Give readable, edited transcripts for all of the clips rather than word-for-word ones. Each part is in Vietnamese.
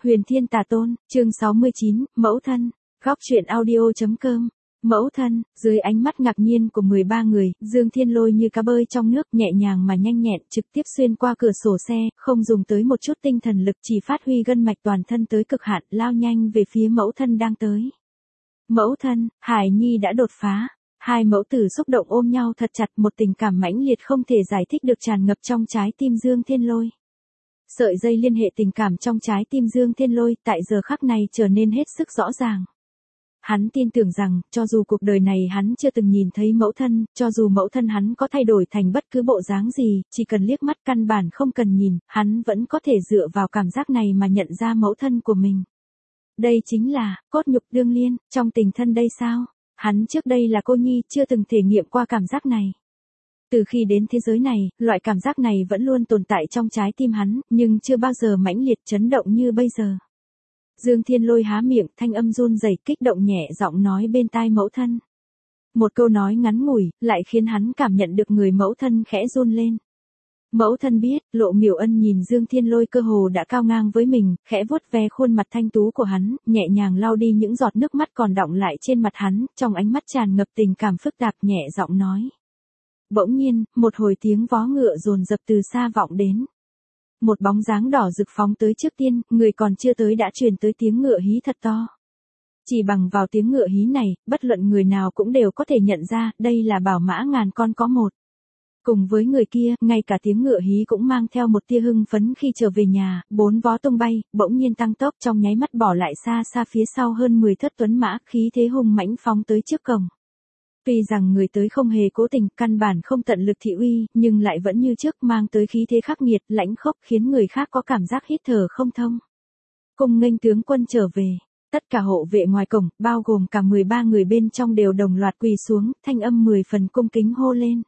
Huyền Thiên Tà Tôn, chương 69, Mẫu Thân, góc truyện audio.com. Mẫu thân, dưới ánh mắt ngạc nhiên của 13 người, Dương Thiên Lôi như cá bơi trong nước, nhẹ nhàng mà nhanh nhẹn, trực tiếp xuyên qua cửa sổ xe, không dùng tới một chút tinh thần lực, chỉ phát huy gân mạch toàn thân tới cực hạn, lao nhanh về phía mẫu thân đang tới. Mẫu thân, Hải Nhi đã đột phá. Hai mẫu tử xúc động ôm nhau thật chặt, một tình cảm mãnh liệt không thể giải thích được tràn ngập trong trái tim Dương Thiên Lôi. Sợi dây liên hệ tình cảm trong trái tim Dương Thiên Lôi tại giờ khắc này trở nên hết sức rõ ràng. Hắn tin tưởng rằng, cho dù cuộc đời này hắn chưa từng nhìn thấy mẫu thân, cho dù mẫu thân hắn có thay đổi thành bất cứ bộ dáng gì, chỉ cần liếc mắt căn bản không cần nhìn, hắn vẫn có thể dựa vào cảm giác này mà nhận ra mẫu thân của mình. Đây chính là, cốt nhục tương liên, trong tình thân đây sao? Hắn trước đây là cô nhi, chưa từng thể nghiệm qua cảm giác này. Từ khi đến thế giới này, loại cảm giác này vẫn luôn tồn tại trong trái tim hắn, nhưng chưa bao giờ mãnh liệt chấn động như bây giờ. Dương Thiên Lôi há miệng, thanh âm run rẩy, kích động nhẹ giọng nói bên tai mẫu thân. Một câu nói ngắn ngủi, lại khiến hắn cảm nhận được người mẫu thân khẽ run lên. Mẫu thân biết, Lộ Miểu Ân nhìn Dương Thiên Lôi cơ hồ đã cao ngang với mình, khẽ vuốt ve khuôn mặt thanh tú của hắn, nhẹ nhàng lau đi những giọt nước mắt còn đọng lại trên mặt hắn, trong ánh mắt tràn ngập tình cảm phức tạp, nhẹ giọng nói. Bỗng nhiên, một hồi tiếng vó ngựa dồn dập từ xa vọng đến. Một bóng dáng đỏ rực phóng tới trước tiên, người còn chưa tới đã truyền tới tiếng ngựa hí thật to. Chỉ bằng vào tiếng ngựa hí này, bất luận người nào cũng đều có thể nhận ra, đây là bảo mã ngàn con có một. Cùng với người kia, ngay cả tiếng ngựa hí cũng mang theo một tia hưng phấn khi trở về nhà, bốn vó tung bay, bỗng nhiên tăng tốc trong nháy mắt bỏ lại xa xa phía sau hơn 10 thất tuấn mã, khí thế hung mãnh phóng tới trước cổng. Tuy rằng người tới không hề cố tình, căn bản không tận lực thị uy, nhưng lại vẫn như trước mang tới khí thế khắc nghiệt, lãnh khốc khiến người khác có cảm giác hít thở không thông. Cùng nghênh tướng quân trở về, tất cả hộ vệ ngoài cổng, bao gồm cả 13 người bên trong đều đồng loạt quỳ xuống, thanh âm 10 phần cung kính hô lên.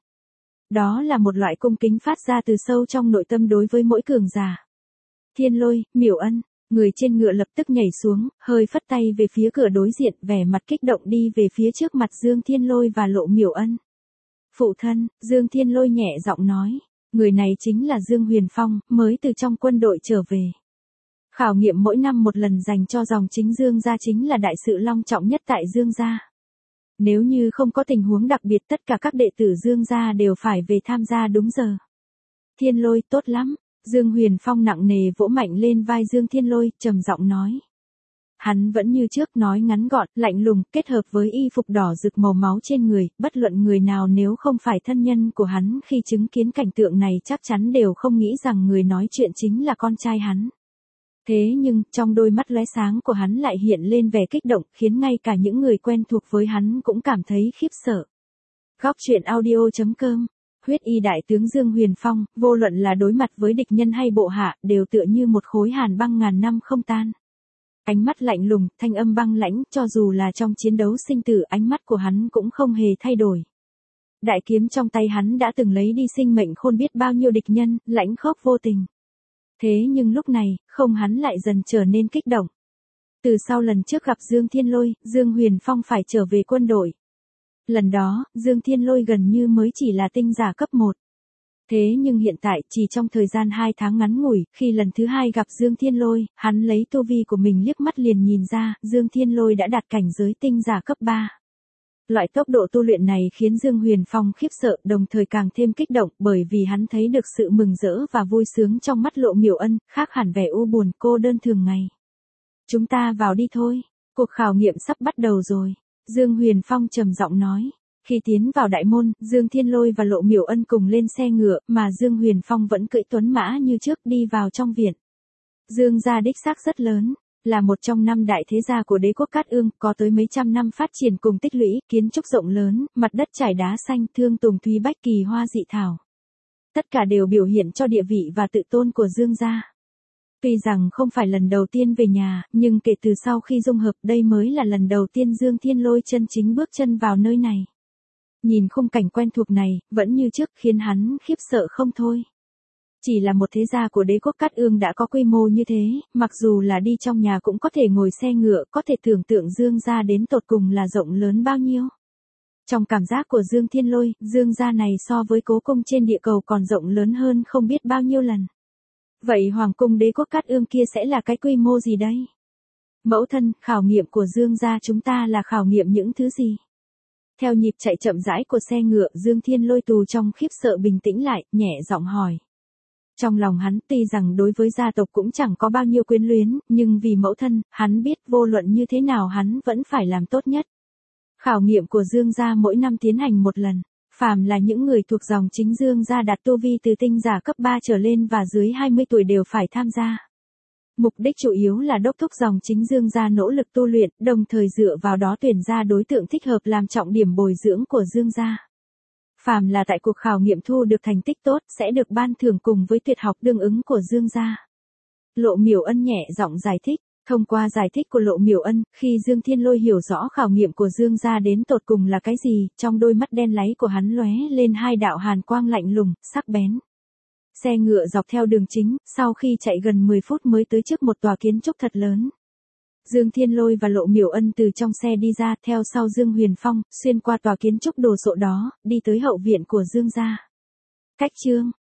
Đó là một loại cung kính phát ra từ sâu trong nội tâm đối với mỗi cường giả. Thiên Lôi, Miểu Ân. Người trên ngựa lập tức nhảy xuống, hơi phất tay về phía cửa đối diện, vẻ mặt kích động đi về phía trước mặt Dương Thiên Lôi và Lộ Miểu Ân. Phụ thân, Dương Thiên Lôi nhẹ giọng nói, người này chính là Dương Huyền Phong, mới từ trong quân đội trở về. Khảo nghiệm mỗi năm một lần dành cho dòng chính Dương gia chính là đại sự long trọng nhất tại Dương gia. Nếu như không có tình huống đặc biệt, tất cả các đệ tử Dương gia đều phải về tham gia đúng giờ. Thiên Lôi, tốt lắm. Dương Huyền Phong nặng nề vỗ mạnh lên vai Dương Thiên Lôi, trầm giọng nói. Hắn vẫn như trước nói ngắn gọn, lạnh lùng, kết hợp với y phục đỏ rực màu máu trên người, bất luận người nào nếu không phải thân nhân của hắn khi chứng kiến cảnh tượng này chắc chắn đều không nghĩ rằng người nói chuyện chính là con trai hắn. Thế nhưng, trong đôi mắt lóe sáng của hắn lại hiện lên vẻ kích động, khiến ngay cả những người quen thuộc với hắn cũng cảm thấy khiếp sợ. Góc truyện audio.com. Huyết y đại tướng Dương Huyền Phong, vô luận là đối mặt với địch nhân hay bộ hạ, đều tựa như một khối hàn băng ngàn năm không tan. Ánh mắt lạnh lùng, thanh âm băng lãnh, cho dù là trong chiến đấu sinh tử, ánh mắt của hắn cũng không hề thay đổi. Đại kiếm trong tay hắn đã từng lấy đi sinh mệnh khôn biết bao nhiêu địch nhân, lãnh khốc vô tình. Thế nhưng lúc này, không, hắn lại dần trở nên kích động. Từ sau lần trước gặp Dương Thiên Lôi, Dương Huyền Phong phải trở về quân đội. Lần đó, Dương Thiên Lôi gần như mới chỉ là tinh giả cấp 1. Thế nhưng hiện tại, chỉ trong thời gian 2 tháng ngắn ngủi, khi lần thứ 2 gặp Dương Thiên Lôi, hắn lấy tu vi của mình liếc mắt liền nhìn ra, Dương Thiên Lôi đã đạt cảnh giới tinh giả cấp 3. Loại tốc độ tu luyện này khiến Dương Huyền Phong khiếp sợ, đồng thời càng thêm kích động, bởi vì hắn thấy được sự mừng rỡ và vui sướng trong mắt Lộ Miểu Ân, khác hẳn vẻ u buồn cô đơn thường ngày. Chúng ta vào đi thôi, cuộc khảo nghiệm sắp bắt đầu rồi. Dương Huyền Phong trầm giọng nói. Khi tiến vào đại môn, Dương Thiên Lôi và Lộ Miểu Ân cùng lên xe ngựa, mà Dương Huyền Phong vẫn cưỡi tuấn mã như trước đi vào trong viện. Dương gia đích xác rất lớn, là một trong 5 đại thế gia của đế quốc Cát Ương, có tới mấy trăm năm phát triển cùng tích lũy, kiến trúc rộng lớn, mặt đất trải đá xanh, thương tùng thúy bách kỳ hoa dị thảo. Tất cả đều biểu hiện cho địa vị và tự tôn của Dương gia. Tuy rằng không phải lần đầu tiên về nhà, nhưng kể từ sau khi dung hợp, đây mới là lần đầu tiên Dương Thiên Lôi chân chính bước chân vào nơi này. Nhìn khung cảnh quen thuộc này, vẫn như trước khiến hắn khiếp sợ không thôi. Chỉ là một thế gia của đế quốc Cát Ương đã có quy mô như thế, mặc dù là đi trong nhà cũng có thể ngồi xe ngựa, có thể tưởng tượng Dương gia đến tột cùng là rộng lớn bao nhiêu. Trong cảm giác của Dương Thiên Lôi, Dương gia này so với cố cung trên địa cầu còn rộng lớn hơn không biết bao nhiêu lần. Vậy Hoàng cung đế quốc Cát Ương kia sẽ là cái quy mô gì đây? Mẫu thân, khảo nghiệm của Dương gia chúng ta là khảo nghiệm những thứ gì? Theo nhịp chạy chậm rãi của xe ngựa, Dương Thiên Lôi tù trong khiếp sợ bình tĩnh lại, nhẹ giọng hỏi. Trong lòng hắn tuy rằng đối với gia tộc cũng chẳng có bao nhiêu quyến luyến, nhưng vì mẫu thân, hắn biết vô luận như thế nào hắn vẫn phải làm tốt nhất. Khảo nghiệm của Dương gia mỗi năm tiến hành một lần. Phàm là những người thuộc dòng chính Dương gia đạt tu vi từ tinh giả cấp 3 trở lên và dưới 20 tuổi đều phải tham gia. Mục đích chủ yếu là đốc thúc dòng chính Dương gia nỗ lực tu luyện, đồng thời dựa vào đó tuyển ra đối tượng thích hợp làm trọng điểm bồi dưỡng của Dương gia. Phàm là tại cuộc khảo nghiệm thu được thành tích tốt sẽ được ban thưởng cùng với tuyệt học đương ứng của Dương gia. Lộ Miểu Ân nhẹ giọng giải thích. Thông qua giải thích của Lộ Miểu Ân, khi Dương Thiên Lôi hiểu rõ khảo nghiệm của Dương gia đến tột cùng là cái gì, trong đôi mắt đen láy của hắn lóe lên hai đạo hàn quang lạnh lùng, sắc bén. Xe ngựa dọc theo đường chính, sau khi chạy gần 10 phút mới tới trước một tòa kiến trúc thật lớn. Dương Thiên Lôi và Lộ Miểu Ân từ trong xe đi ra, theo sau Dương Huyền Phong, xuyên qua tòa kiến trúc đồ sộ đó, đi tới hậu viện của Dương gia. Cách chương